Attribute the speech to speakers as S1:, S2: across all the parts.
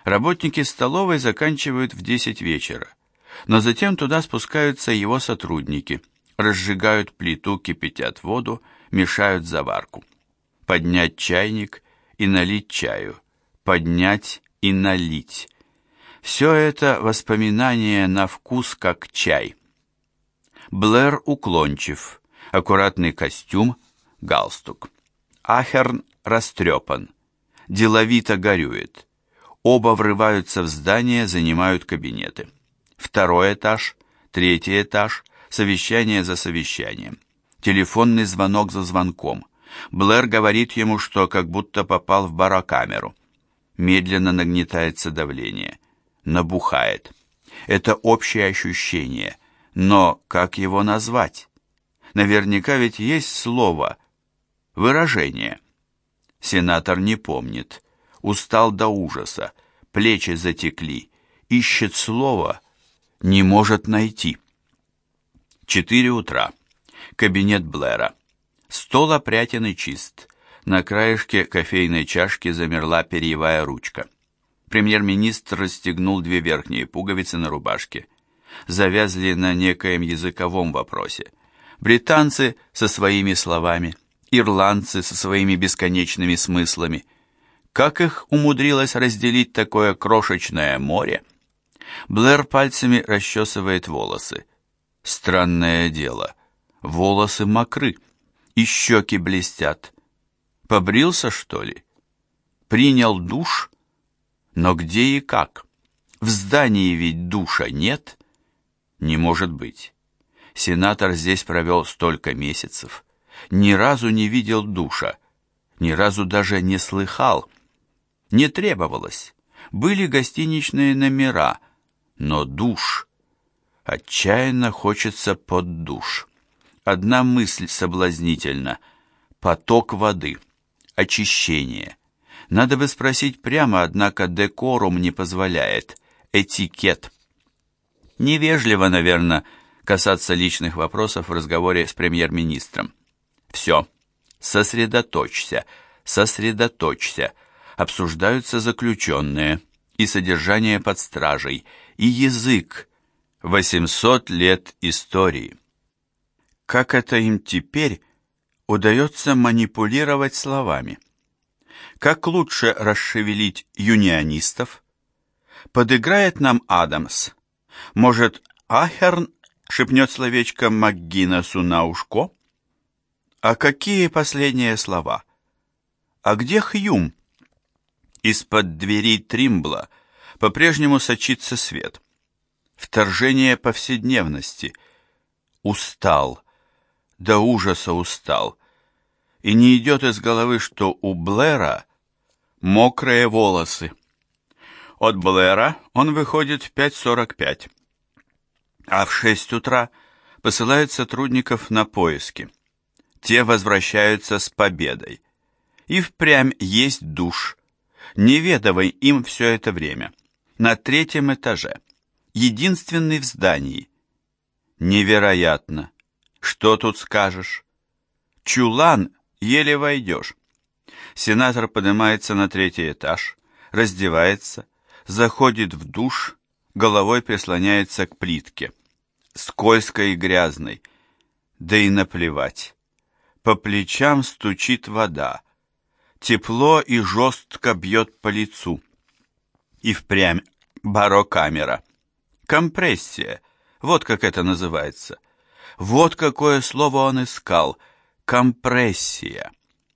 S1: Работники столовой заканчивают в 10 вечера, но затем туда спускаются его сотрудники, разжигают плиту, кипятят воду, мешают заварку. Поднять чайник и налить чаю, поднять и налить. Все это воспоминания на вкус как чай. Блэр уклончив, аккуратный костюм, галстук. Ахерн растрепан, деловито горюет. Оба врываются в здание, занимают кабинеты. Второй этаж, третий этаж, совещание за совещанием. Телефонный звонок за звонком. Блэр говорит ему, что как будто попал в барокамеру. Медленно нагнетается давление. Набухает. Это общее ощущение. Но как его назвать? Наверняка ведь есть слово, выражение. Сенатор не помнит. Устал до ужаса, плечи затекли, ищет слово, не может найти. 4 утра. Кабинет Блэра. Стол опрятен и чист. На краешке кофейной чашки замерла перьевая ручка. Премьер-министр расстегнул 2 верхние пуговицы на рубашке. Завязли на некоем языковом вопросе. Британцы со своими словами, ирландцы со своими бесконечными смыслами. Как их умудрилось разделить такое крошечное море? Блэр пальцами расчесывает волосы. Странное дело. Волосы мокры, и щеки блестят. Побрился, что ли? Принял душ? Но где и как? В здании ведь душа нет? Не может быть. Сенатор здесь провел столько месяцев. Ни разу не видел душа. Ни разу даже не слыхал. Не требовалось. Были гостиничные номера, но душ. Отчаянно хочется под душ. Одна мысль соблазнительна. Поток воды. Очищение. Надо бы спросить прямо, однако декорум не позволяет. Этикет. Невежливо, наверное, касаться личных вопросов в разговоре с премьер-министром. Все. Сосредоточься. Сосредоточься. Обсуждаются заключенные, и содержание под стражей, и язык. 800 лет истории. Как это им теперь удается манипулировать словами? Как лучше расшевелить юнионистов? Подыграет нам Адамс. Может, Ахерн шепнет словечко МакГиннесу на ушко? А какие последние слова? А где Хьюм? Из-под двери Тримбла по-прежнему сочится свет. Вторжение повседневности. Устал. До ужаса устал. И не идет из головы, что у Блэра мокрые волосы. От Блэра он выходит в 5:45, а в 6 утра посылает сотрудников на поиски. Те возвращаются с победой. И впрямь есть душ. Неведомый им все это время. На 3-м этаже. Единственный в здании. Невероятно. Что тут скажешь? Чулан еле войдешь. Сенатор поднимается на 3-й этаж, раздевается, заходит в душ, головой прислоняется к плитке. Скользкой и грязной. Да и наплевать. По плечам стучит вода. Тепло и жестко бьет по лицу. И впрямь барокамера. Компрессия. Вот как это называется. Вот какое слово он искал. Компрессия.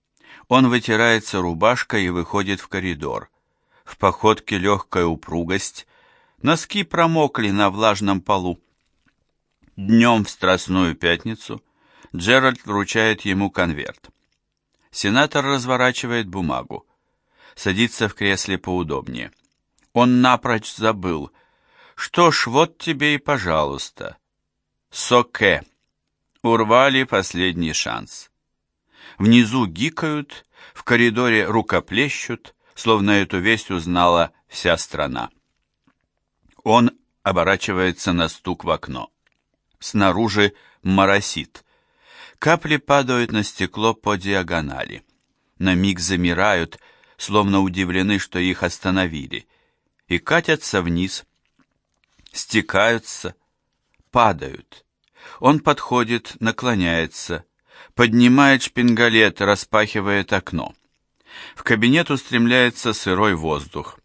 S1: Он вытирается рубашкой и выходит в коридор. В походке легкая упругость. Носки промокли на влажном полу. Днем в Страстную пятницу Джеральд вручает ему конверт. Сенатор разворачивает бумагу. Садится в кресле поудобнее. Он напрочь забыл. Что ж, вот тебе и пожалуйста. Соке. Урвали последний шанс. Внизу гикают, в коридоре рукоплещут, словно эту весть узнала вся страна. Он оборачивается на стук в окно. Снаружи моросит. Капли падают на стекло по диагонали. На миг замирают, словно удивлены, что их остановили. и катятся вниз, стекаются, падают. Он подходит, наклоняется, поднимает шпингалет, распахивает окно. В кабинет устремляется сырой воздух.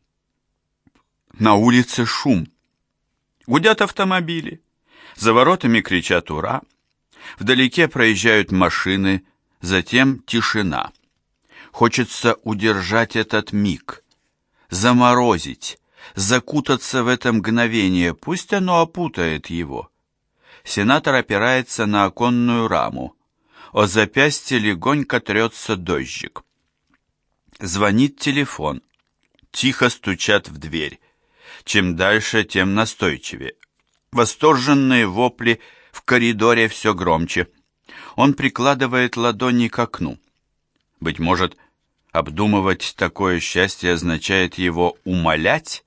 S1: На улице шум. Гудят автомобили. За воротами кричат «Ура!». Вдалеке проезжают машины, затем тишина. Хочется удержать этот миг, заморозить, закутаться в это мгновение, пусть оно опутает его. Сенатор опирается на оконную раму. О запястье легонько трется дождик. Звонит телефон. Тихо стучат в дверь. Чем дальше, тем настойчивее. Восторженные вопли в коридоре все громче. Он прикладывает ладони к окну. Быть может, обдумывать такое счастье означает его умолять?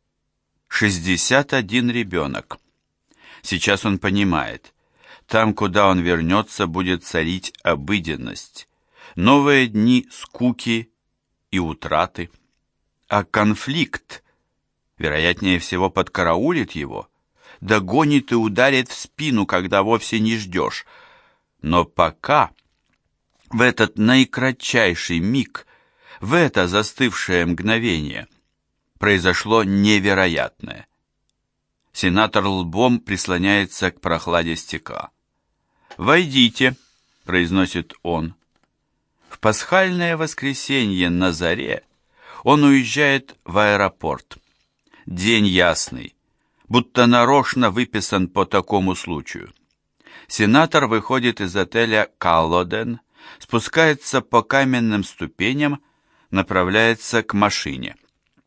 S1: 61 ребенок. Сейчас он понимает, там, куда он вернется, будет царить обыденность, новые дни скуки и утраты. А конфликт, вероятнее всего, подкараулит его, догонит и ударит в спину, когда вовсе не ждешь. Но пока, в этот наикратчайший миг, в это застывшее мгновение, произошло невероятное. Сенатор лбом прислоняется к прохладе стекла. «Войдите», — произносит он. В пасхальное воскресенье на заре он уезжает в аэропорт. День ясный, будто нарочно выписан по такому случаю. Сенатор выходит из отеля «Каллоден», спускается по каменным ступеням, направляется к машине.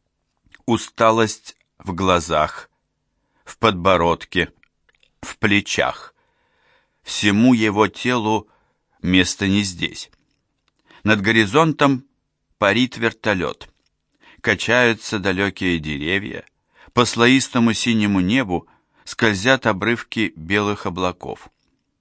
S1: Усталость в глазах, в подбородке, в плечах. Всему его телу место не здесь. Над горизонтом парит вертолет. Качаются далекие деревья. По слоистому синему небу скользят обрывки белых облаков.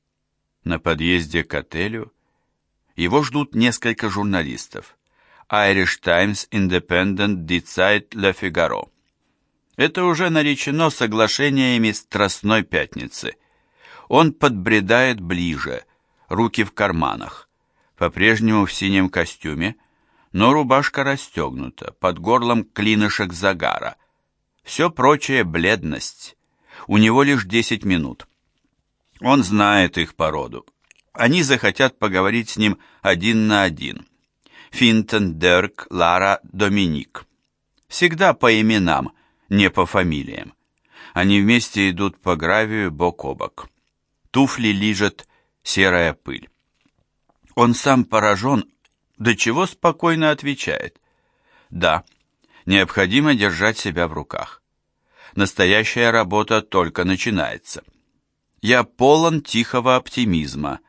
S1: На подъезде к отелю его ждут несколько журналистов. Irish Times, Independent, Die Zeit, Le Figaro. Это уже наречено соглашениями Страстной Пятницы. Он подбредает ближе, руки в карманах, по-прежнему в синем костюме, но рубашка расстегнута, под горлом клинышек загара. Все прочее бледность. У него лишь 10 минут. Он знает их породу. Они захотят поговорить с ним один на один. Финтон, Дерк, Лара, Доминик. Всегда по именам, не по фамилиям. Они вместе идут по гравию бок о бок. Туфли лижет серая пыль. Он сам поражен, до чего спокойно отвечает. Да, необходимо держать себя в руках. Настоящая работа только начинается. Я полон тихого оптимизма.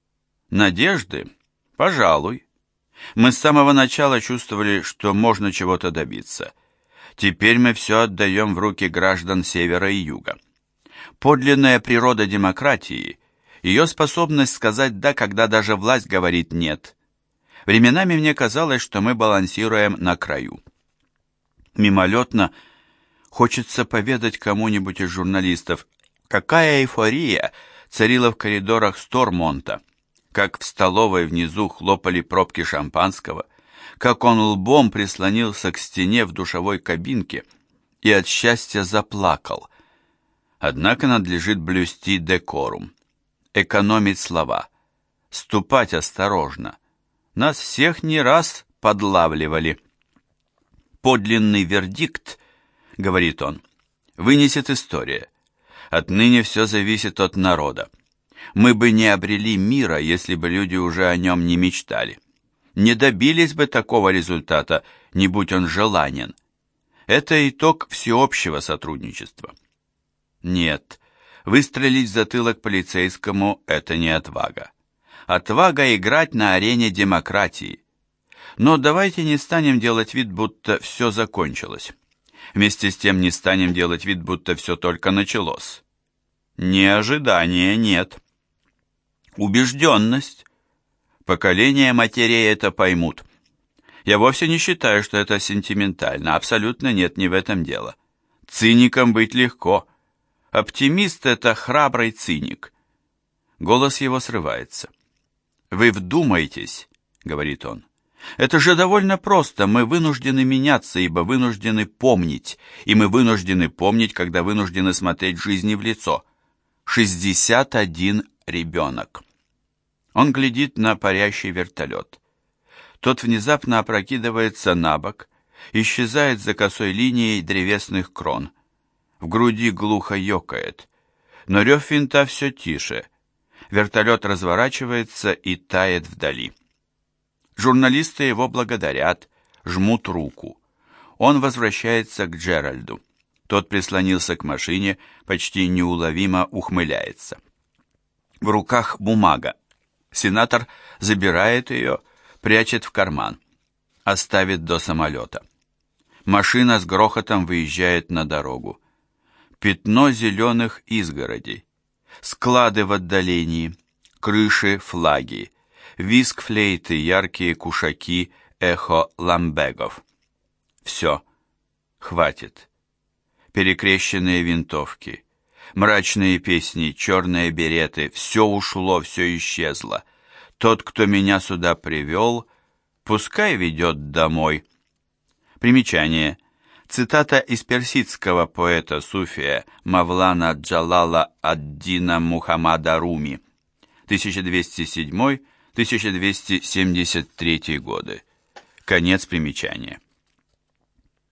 S1: Надежды? Пожалуй. Мы с самого начала чувствовали, что можно чего-то добиться. Теперь мы все отдаем в руки граждан Севера и Юга. Подлинная природа демократии – ее способность сказать «да», когда даже власть говорит «нет». Временами мне казалось, что мы балансируем на краю. Мимолетно хочется поведать кому-нибудь из журналистов, какая эйфория царила в коридорах Стормонта, как в столовой внизу хлопали пробки шампанского, как он лбом прислонился к стене в душевой кабинке и от счастья заплакал. Однако надлежит блюсти декорум, экономить слова, ступать осторожно. Нас всех не раз подлавливали. Подлинный вердикт, говорит он, вынесет история. Отныне все зависит от народа. Мы бы не обрели мира, если бы люди уже о нем не мечтали. Не добились бы такого результата, не будь он желанен. Это итог всеобщего сотрудничества. Нет, выстрелить в затылок полицейскому – это не отвага. Отвага играть на арене демократии. Но давайте не станем делать вид, будто все закончилось. Вместе с тем не станем делать вид, будто все только началось. Ни ожидания нет. Убежденность. Поколения матерей это поймут. Я вовсе не считаю, что это сентиментально. Абсолютно нет, не в этом дело. Циником быть легко. Оптимист — это храбрый циник. Голос его срывается. «Вы вдумайтесь», — говорит он. «Это же довольно просто. Мы вынуждены меняться, ибо вынуждены помнить. И мы вынуждены помнить, когда вынуждены смотреть жизни в лицо. 61 ребенок». Он глядит на парящий вертолет. Тот внезапно опрокидывается на бок, исчезает за косой линией древесных крон. В груди глухо ёкает. Но рев винта все тише. Вертолет разворачивается и тает вдали. Журналисты его благодарят, жмут руку. Он возвращается к Джеральду. Тот прислонился к машине, почти неуловимо ухмыляется. В руках бумага. Сенатор забирает ее, прячет в карман. Оставит до самолета. Машина с грохотом выезжает на дорогу. Пятно зеленых изгородей. Склады в отдалении. Крыши, флаги. Визг флейты, яркие кушаки, эхо ламбегов. Все. Хватит. Перекрещенные винтовки. Мрачные песни, черные береты. Все ушло, все исчезло. Тот, кто меня сюда привел, пускай ведет домой. Примечание. Цитата из персидского поэта-суфия Мавлана Джалала ад-Дина Мухаммада Руми, 1207-1273 годы. Конец примечания.